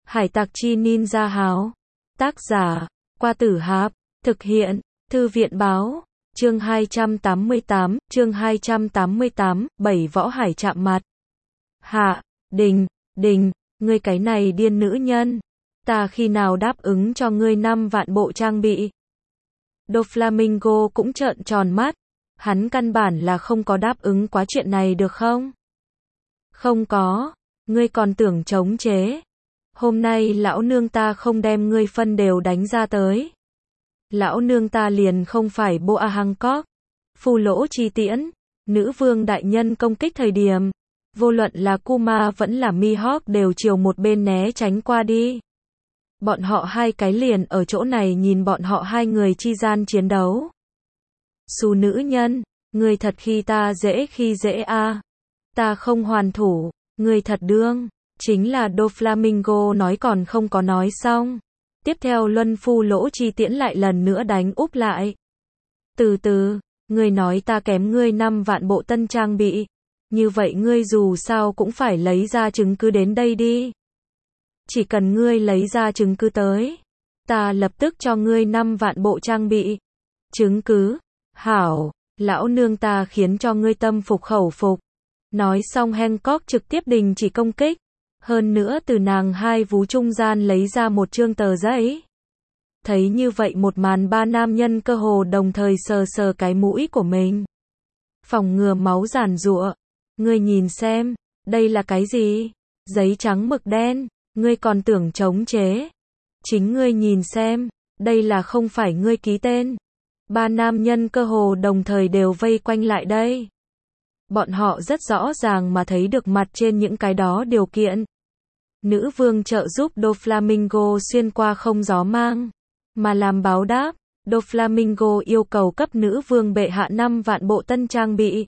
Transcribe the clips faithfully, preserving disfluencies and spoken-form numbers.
Hải tặc chi ninja háo. Tác giả, Qua Tử Hạp. Thực hiện, Thư viện báo. Chương hai trăm tám mươi tám, chương hai trăm tám mươi tám, bảy võ hải chạm mặt. Hạ, Đình, Đình, ngươi cái này điên nữ nhân. Ta khi nào đáp ứng cho ngươi năm vạn bộ trang bị? Doflamingo cũng trợn tròn mắt. Hắn căn bản là không có đáp ứng quá chuyện này được không? Không có, ngươi còn tưởng chống chế. Hôm nay lão nương ta không đem ngươi phân đều đánh ra tới. Lão nương ta liền không phải Boa Hancock. Phù lỗ chi tiễn, nữ vương đại nhân công kích thời điểm. Vô luận là Kuma vẫn là Mihawk đều chiều một bên né tránh qua đi. Bọn họ hai cái liền ở chỗ này nhìn bọn họ hai người chi gian chiến đấu. Xù nữ nhân, ngươi thật khi ta dễ khi dễ a à. Ta không hoàn thủ, ngươi thật đương. Chính là Doflamingo nói còn không có nói xong. Tiếp theo luân phu lỗ chi tiễn lại lần nữa đánh úp lại. Từ từ, ngươi nói ta kém ngươi năm vạn bộ tân trang bị. Như vậy ngươi dù sao cũng phải lấy ra chứng cứ đến đây đi. Chỉ cần ngươi lấy ra chứng cứ tới, ta lập tức cho ngươi năm vạn bộ trang bị. Chứng cứ? Hảo, lão nương ta khiến cho ngươi tâm phục khẩu phục. Nói xong Hancock trực tiếp đình chỉ công kích. Hơn nữa từ nàng hai vú trung gian lấy ra một chương tờ giấy. Thấy như vậy một màn, ba nam nhân cơ hồ đồng thời sờ sờ cái mũi của mình. Phòng ngừa máu giàn giụa. Ngươi nhìn xem, đây là cái gì? Giấy trắng mực đen, ngươi còn tưởng chống chế. Chính ngươi nhìn xem, đây là không phải ngươi ký tên. Ba nam nhân cơ hồ đồng thời đều vây quanh lại đây. Bọn họ rất rõ ràng mà thấy được mặt trên những cái đó điều kiện. Nữ vương trợ giúp Doflamingo xuyên qua không gió mang. Mà làm báo đáp, Doflamingo yêu cầu cấp nữ vương bệ hạ năm vạn bộ tân trang bị.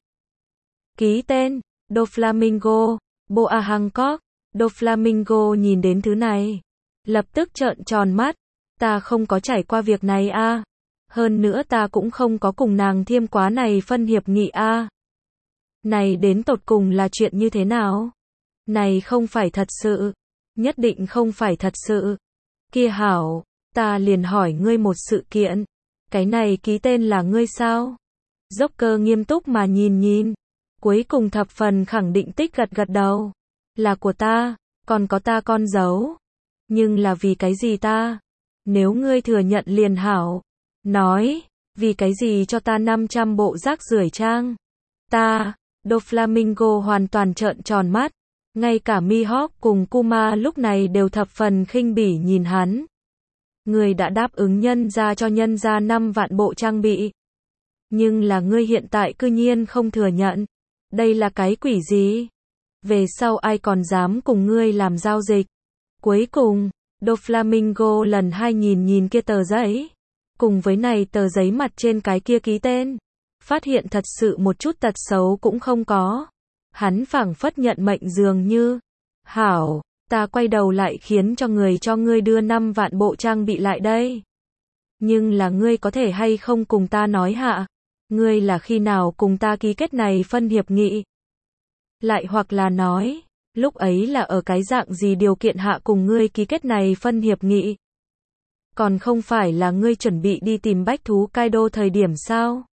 Ký tên, Doflamingo, Boa Hancock. Doflamingo nhìn đến thứ này. Lập tức trợn tròn mắt. Ta không có trải qua việc này a à. Hơn nữa ta cũng không có cùng nàng thiêm quá này phân hiệp nghị a à. Này đến tột cùng là chuyện như thế nào? Này không phải thật sự. Nhất định không phải thật sự. Kia hảo, ta liền hỏi ngươi một sự kiện. Cái này ký tên là ngươi sao? Joker nghiêm túc mà nhìn nhìn. Cuối cùng thập phần khẳng định tích gật gật đầu. Là của ta, còn có ta con dấu. Nhưng là vì cái gì ta? Nếu ngươi thừa nhận liền hảo. Nói, vì cái gì cho ta năm trăm bộ rác rưởi trang? Ta, Doflamingo hoàn toàn trợn tròn mắt. Ngay cả Mihawk cùng Kuma lúc này đều thập phần khinh bỉ nhìn hắn. Ngươi đã đáp ứng nhân ra cho nhân ra năm vạn bộ trang bị. Nhưng là ngươi hiện tại cư nhiên không thừa nhận. Đây là cái quỷ gì? Về sau ai còn dám cùng ngươi làm giao dịch? Cuối cùng, Doflamingo lần hai nhìn nhìn kia tờ giấy. Cùng với này tờ giấy mặt trên cái kia ký tên. Phát hiện thật sự một chút tật xấu cũng không có. Hắn phảng phất nhận mệnh dường như. Hảo, ta quay đầu lại khiến cho người cho ngươi đưa năm vạn bộ trang bị lại đây. Nhưng là ngươi có thể hay không cùng ta nói hạ? Ngươi là khi nào cùng ta ký kết này phân hiệp nghị? Lại hoặc là nói, lúc ấy là ở cái dạng gì điều kiện hạ cùng ngươi ký kết này phân hiệp nghị? Còn không phải là ngươi chuẩn bị đi tìm bách thú Kaido thời điểm sao?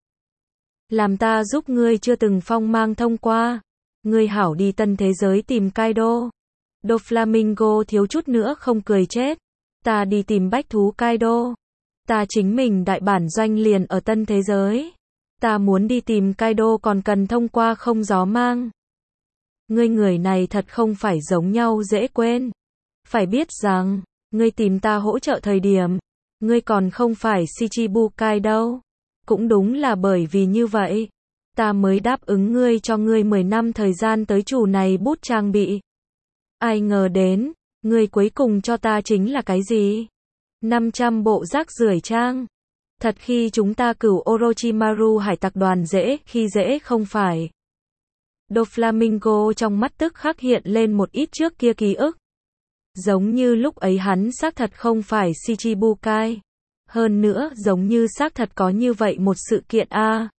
Làm ta giúp ngươi chưa từng phong mang thông qua. Ngươi hảo đi tân thế giới tìm Kaido. Doflamingo thiếu chút nữa không cười chết. Ta đi tìm bách thú Kaido. Ta chính mình đại bản doanh liền ở tân thế giới. Ta muốn đi tìm Kaido còn cần thông qua không gió mang. Ngươi người này thật không phải giống nhau dễ quên. Phải biết rằng, ngươi tìm ta hỗ trợ thời điểm, ngươi còn không phải Shichibukai đâu. Cũng đúng là bởi vì như vậy, ta mới đáp ứng ngươi cho ngươi mười năm thời gian tới chủ này bút trang bị. Ai ngờ đến, ngươi cuối cùng cho ta chính là cái gì? năm trăm bộ rác rưởi trang. Thật khi chúng ta cửu Orochimaru hải tặc đoàn dễ khi dễ không phải. Doflamingo trong mắt tức khắc hiện lên một ít trước kia ký ức. Giống như lúc ấy hắn xác thật không phải Shichibukai. Hơn nữa giống như xác thật có như vậy một sự kiện a. À.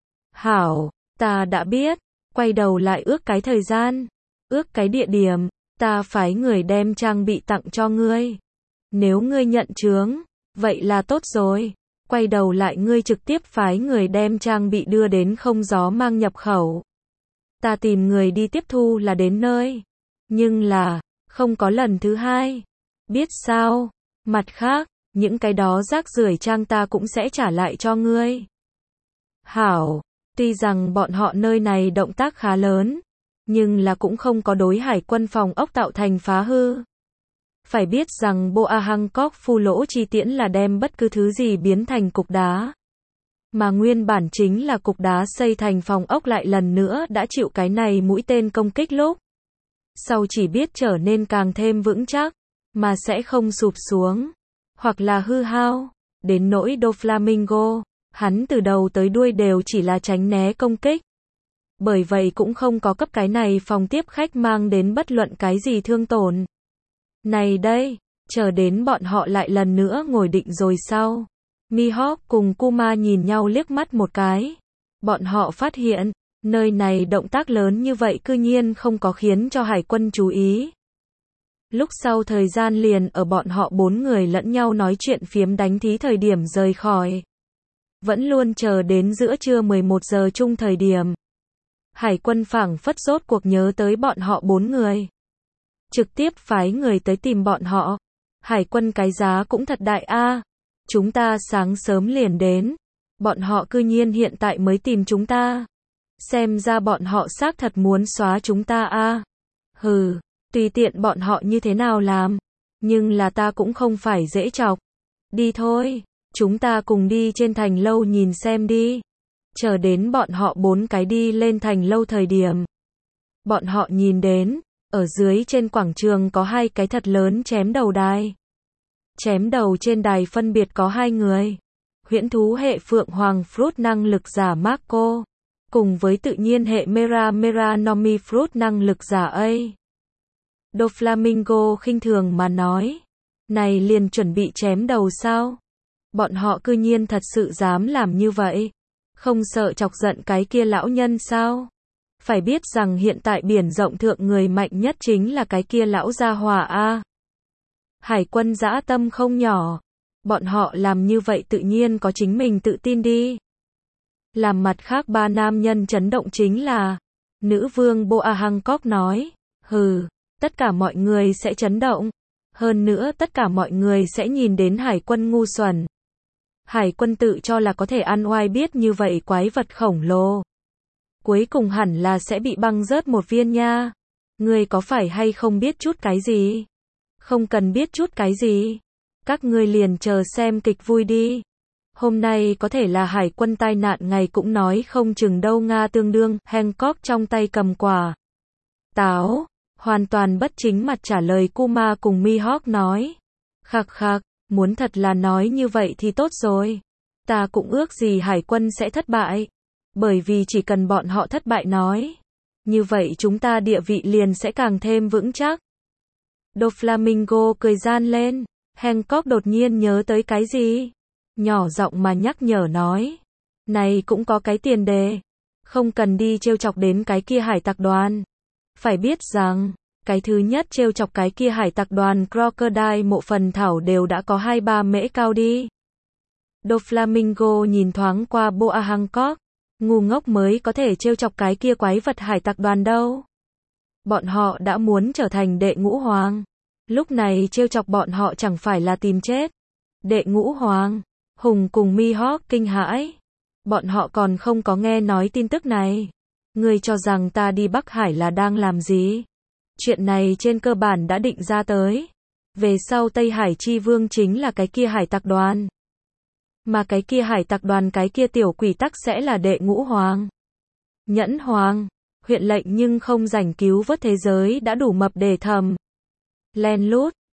Hảo, ta đã biết. Quay đầu lại ước cái thời gian. Ước cái địa điểm. Ta phái người đem trang bị tặng cho ngươi. Nếu ngươi nhận chướng, vậy là tốt rồi. Quay đầu lại ngươi trực tiếp phái người đem trang bị đưa đến không gió mang nhập khẩu. Ta tìm người đi tiếp thu là đến nơi. Nhưng là, không có lần thứ hai. Biết sao? Mặt khác, những cái đó rác rưởi trang ta cũng sẽ trả lại cho ngươi. Hảo, tuy rằng bọn họ nơi này động tác khá lớn, nhưng là cũng không có đối hải quân phòng ốc tạo thành phá hư. Phải biết rằng Boa Hancock phu lỗ chi tiễn là đem bất cứ thứ gì biến thành cục đá. Mà nguyên bản chính là cục đá xây thành phòng ốc lại lần nữa đã chịu cái này mũi tên công kích lúc. Sau chỉ biết trở nên càng thêm vững chắc, mà sẽ không sụp xuống, hoặc là hư hao. Đến nỗi Doflamingo, hắn từ đầu tới đuôi đều chỉ là tránh né công kích. Bởi vậy cũng không có cấp cái này phòng tiếp khách mang đến bất luận cái gì thương tổn. Này đây, chờ đến bọn họ lại lần nữa ngồi định rồi sau. Mihawk cùng Kuma nhìn nhau liếc mắt một cái. Bọn họ phát hiện, nơi này động tác lớn như vậy cư nhiên không có khiến cho hải quân chú ý. Lúc sau thời gian liền ở bọn họ bốn người lẫn nhau nói chuyện phiếm đánh thí thời điểm rời khỏi. Vẫn luôn chờ đến giữa trưa mười một giờ chung thời điểm. Hải quân phảng phất rốt cuộc nhớ tới bọn họ bốn người. Trực tiếp phái người tới tìm bọn họ. Hải quân cái giá cũng thật đại a. Chúng ta sáng sớm liền đến. Bọn họ cư nhiên hiện tại mới tìm chúng ta. Xem ra bọn họ xác thật muốn xóa chúng ta a. Hừ, tùy tiện bọn họ như thế nào làm. Nhưng là ta cũng không phải dễ chọc. Đi thôi, chúng ta cùng đi trên thành lâu nhìn xem đi. Chờ đến bọn họ bốn cái đi lên thành lâu thời điểm. Bọn họ nhìn đến, ở dưới trên quảng trường có hai cái thật lớn chém đầu đài. Chém đầu trên đài phân biệt có hai người. Huyễn thú hệ Phượng Hoàng Fruit năng lực giả Marco, cùng với tự nhiên hệ Mera Mera Nomi Fruit năng lực giả A. Doflamingo khinh thường mà nói. Này liền chuẩn bị chém đầu sao? Bọn họ cư nhiên thật sự dám làm như vậy. Không sợ chọc giận cái kia lão nhân sao? Phải biết rằng hiện tại biển rộng thượng người mạnh nhất chính là cái kia lão gia hỏa a. Hải quân dã tâm không nhỏ. Bọn họ làm như vậy tự nhiên có chính mình tự tin đi. Làm mặt khác ba nam nhân chấn động chính là nữ vương Boa Hancock nói, hừ, tất cả mọi người sẽ chấn động. Hơn nữa tất cả mọi người sẽ nhìn đến hải quân ngu xuẩn. Hải quân tự cho là có thể ăn oai biết như vậy quái vật khổng lồ. Cuối cùng hẳn là sẽ bị băng rớt một viên nha. Ngươi có phải hay không biết chút cái gì? Không cần biết chút cái gì. Các ngươi liền chờ xem kịch vui đi. Hôm nay có thể là hải quân tai nạn ngày cũng nói không chừng đâu Nga tương đương. Hancock trong tay cầm quả táo, hoàn toàn bất chính mặt trả lời Kuma cùng Mihawk nói. Khạc khạc, muốn thật là nói như vậy thì tốt rồi. Ta cũng ước gì hải quân sẽ thất bại. Bởi vì chỉ cần bọn họ thất bại nói. Như vậy chúng ta địa vị liền sẽ càng thêm vững chắc. Doflamingo cười gian lên. Hancock đột nhiên nhớ tới cái gì? Nhỏ giọng mà nhắc nhở nói. Này cũng có cái tiền đề. Không cần đi trêu chọc đến cái kia hải tặc đoàn. Phải biết rằng, cái thứ nhất trêu chọc cái kia hải tặc đoàn Crocodile mộ phần thảo đều đã có hai ba mễ cao đi. Doflamingo nhìn thoáng qua Boa Hancock. Ngu ngốc mới có thể trêu chọc cái kia quái vật hải tặc đoàn đâu. Bọn họ đã muốn trở thành đệ ngũ hoàng. Lúc này trêu chọc bọn họ chẳng phải là tìm chết. Đệ ngũ hoàng. Hùng cùng Mihawk kinh hãi. Bọn họ còn không có nghe nói tin tức này. Ngươi cho rằng ta đi Bắc Hải là đang làm gì? Chuyện này trên cơ bản đã định ra tới. Về sau Tây Hải Chi Vương chính là cái kia hải tặc đoàn. Mà cái kia hải tặc đoàn cái kia tiểu quỷ tắc sẽ là đệ ngũ hoàng. Nhẫn hoàng. Huyện lệnh nhưng không rảnh cứu vớt thế giới đã đủ mập để thầm. Len lút.